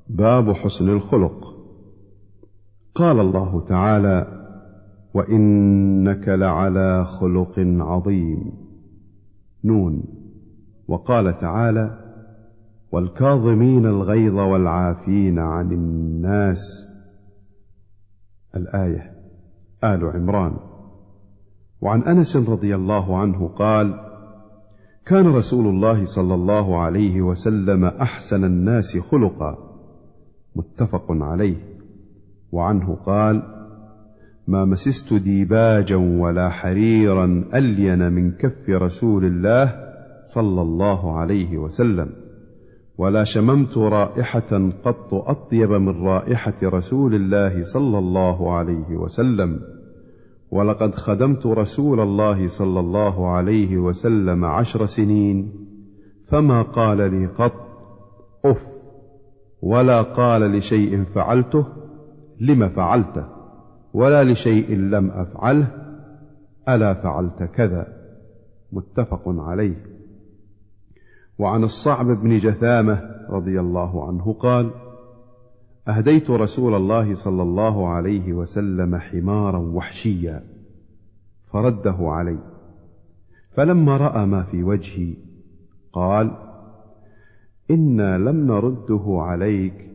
باب حسن الخلق. قال الله تعالى: وإنك لعلى خلق عظيم. نون. وقال تعالى: والكاظمين الغيظ والعافين عن الناس. الآية. آل عمران. وعن أنس رضي الله عنه قال: كان رسول الله صلى الله عليه وسلم أحسن الناس خلقا. متفق عليه. وعنه قال: ما مسست ديباجا ولا حريرا ألين من كف رسول الله صلى الله عليه وسلم، ولا شممت رائحة قط أطيب من رائحة رسول الله صلى الله عليه وسلم، ولقد خدمت رسول الله صلى الله عليه وسلم 10 سنين، فما قال لي قط أف، ولا قال لشيء فعلته لم فعلته، ولا لشيء لم أفعله ألا فعلت كذا. متفق عليه. وعن الصعب بن جثامة رضي الله عنه قال: أهديت رسول الله صلى الله عليه وسلم حمارا وحشيا فرده علي، فلما رأى ما في وجهي قال: إنا لم نرده عليك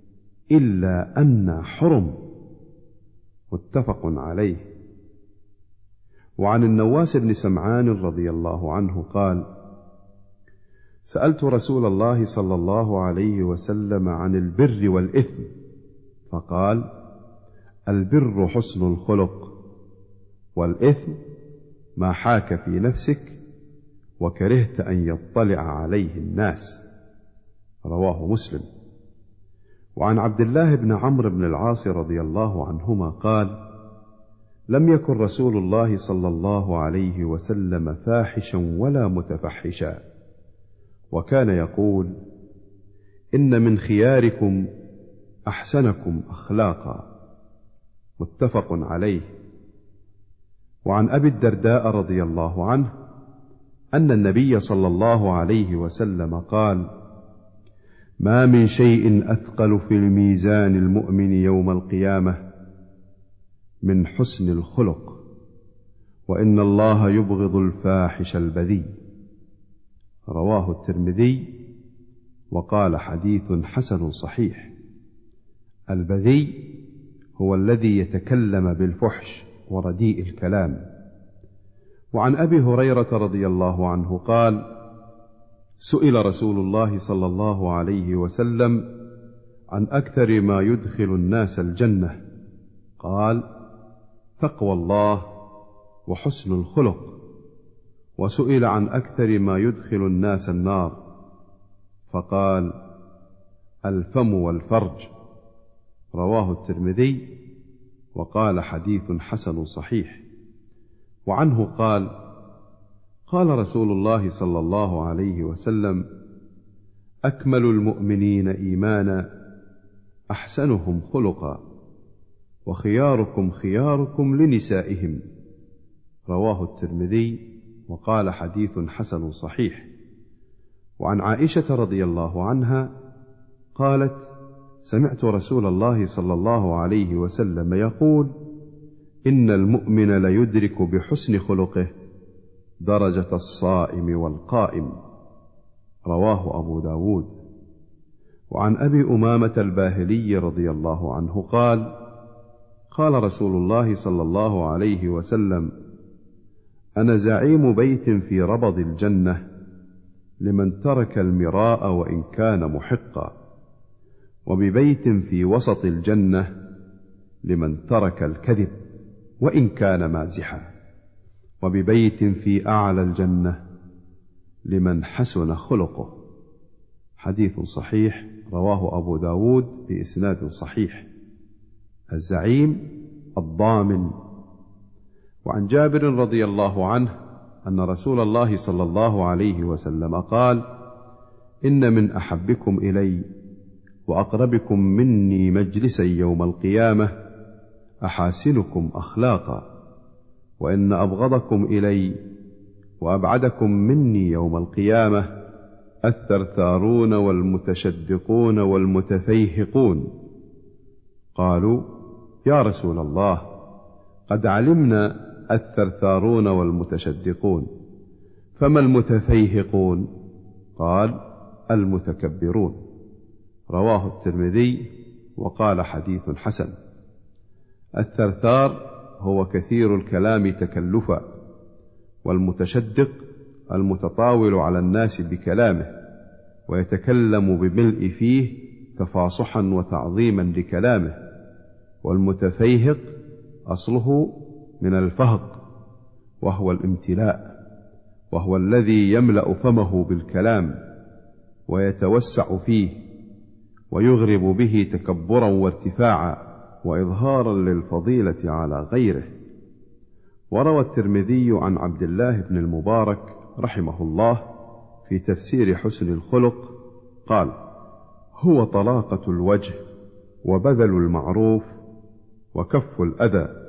إلا أن حرم. متفق عليه. وعن النواس بن سمعان رضي الله عنه قال: سألت رسول الله صلى الله عليه وسلم عن البر والإثم، فقال: البر حسن الخلق، والإثم ما حاك في نفسك وكرهت أن يطلع عليه الناس. رواه مسلم. وعن عبد الله بن عمرو بن العاص رضي الله عنهما قال: لم يكن رسول الله صلى الله عليه وسلم فاحشا ولا متفحشا، وكان يقول: إن من خياركم أحسنكم أخلاقا. متفق عليه. وعن أبي الدرداء رضي الله عنه أن النبي صلى الله عليه وسلم قال: ما من شيء أثقل في الميزان المؤمن يوم القيامة من حسن الخلق، وإن الله يبغض الفاحش البذيء. رواه الترمذي وقال: حديث حسن صحيح. البذيء هو الذي يتكلم بالفحش ورديء الكلام. وعن أبي هريرة رضي الله عنه قال: سئل رسول الله صلى الله عليه وسلم عن أكثر ما يدخل الناس الجنة، قال: تقوى الله وحسن الخلق. وسئل عن أكثر ما يدخل الناس النار، فقال: الفم والفرج. رواه الترمذي وقال: حديث حسن صحيح. وعنه قال: قال رسول الله صلى الله عليه وسلم: أكمل المؤمنين إيمانا أحسنهم خلقا، وخياركم خياركم لنسائهم. رواه الترمذي وقال: حديث حسن صحيح. وعن عائشة رضي الله عنها قالت: سمعت رسول الله صلى الله عليه وسلم يقول: إن المؤمن ليدرك بحسن خلقه درجة الصائم والقائم. رواه أبو داود. وعن أبي أمامة الباهلي رضي الله عنه قال: قال رسول الله صلى الله عليه وسلم: أنا زعيم بيت في ربض الجنة لمن ترك المراء وإن كان محقا، وببيت في وسط الجنة لمن ترك الكذب وإن كان مازحا، وببيت في أعلى الجنة لمن حسن خلقه. حديث صحيح رواه أبو داود بإسناد صحيح. الزعيم الضامن. وعن جابر رضي الله عنه أن رسول الله صلى الله عليه وسلم قال: إن من أحبكم إلي وأقربكم مني مجلسا يوم القيامة أحاسنكم أخلاقا، وإن أبغضكم إلي وأبعدكم مني يوم القيامة الثرثارون والمتشدقون والمتفيهقون. قالوا: يا رسول الله، قد علمنا الثرثارون والمتشدقون، فما المتفيهقون؟ قال: المتكبرون. رواه الترمذي وقال حديث حسن. الثرثار هو كثير الكلام تكلفا، والمتشدق المتطاول على الناس بكلامه، ويتكلم بملء فيه تفاصحا وتعظيما لكلامه. والمتفيهق أصله من الفهق، وهو الامتلاء، وهو الذي يملأ فمه بالكلام ويتوسع فيه، ويغرب به تكبرا وارتفاعا وإظهارا للفضيلة على غيره. وروى الترمذي عن عبد الله بن المبارك رحمه الله في تفسير حسن الخلق قال: هو طلاقة الوجه، وبذل المعروف، وكف الأذى.